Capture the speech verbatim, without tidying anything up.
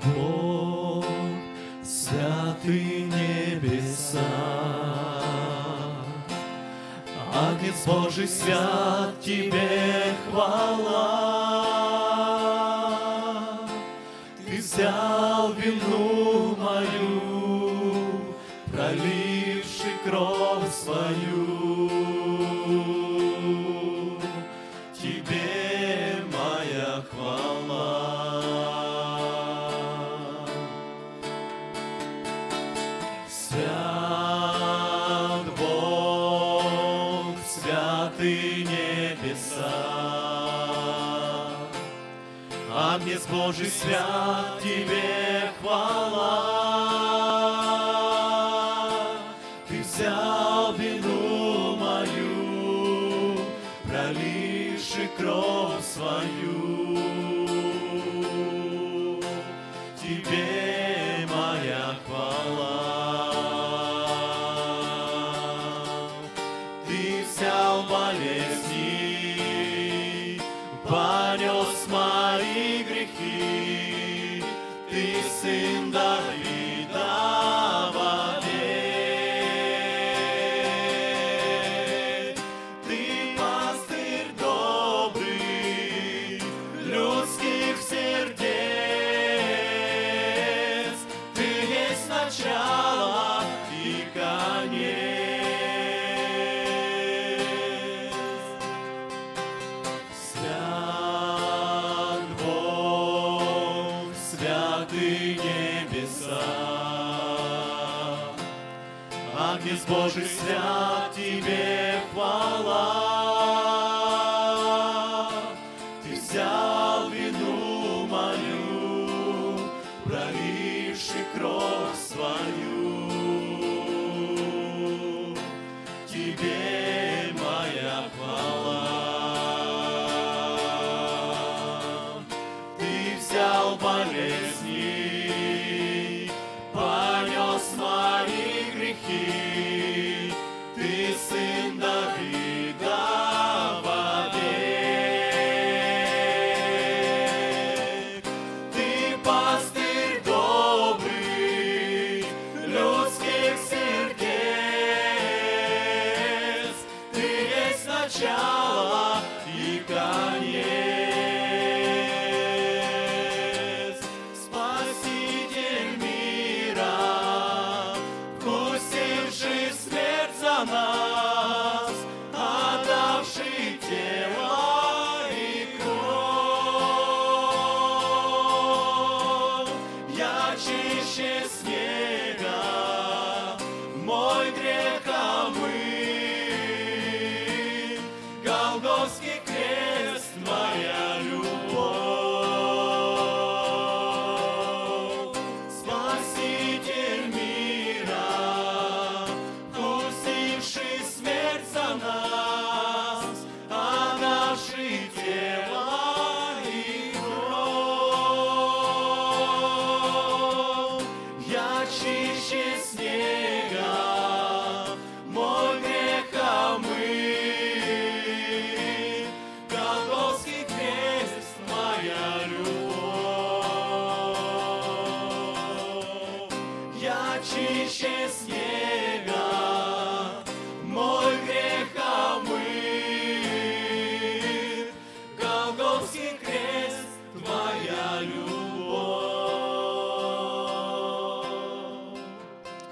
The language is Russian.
Бог, святый небеса, Агнец Божий свят, Тебе хвала. Ты взял вину мою, проливший кровь свою. Тебе моя хвала. Свят Бог, святый небеса, Агнец Божий свят, Тебе хвала. Ты взял вину мою, проливший кровь свою. Тебе моя хвала. Ты взял болезни, понес мои грехи. Ты сын Давида вовек. Ты пастырь добрый людских сердец. Ты есть начало и конец. Свят Бог, святый небеса, Агнец Божий свят, Тебе хвала. Ты взял вину мою, проливший кровь свою. Тебе моя хвала. Ты взял болезни, понес мои грехи. Ты сын Давида вовек. Ты пастырь добрый людских сердец. Ты есть начало и конец. Спаситель мира, вкусивший смерть за нас, отдавший тело и кровь. Я чище снега, мой грех омыт. Голгофский крест, моя любовь. Спаситель мира, вкусивший смерть за нас, отдавший тело и кровь. Я чище снега, мой грех омыт. Голгофский крест, моя любовь. Я чище снега,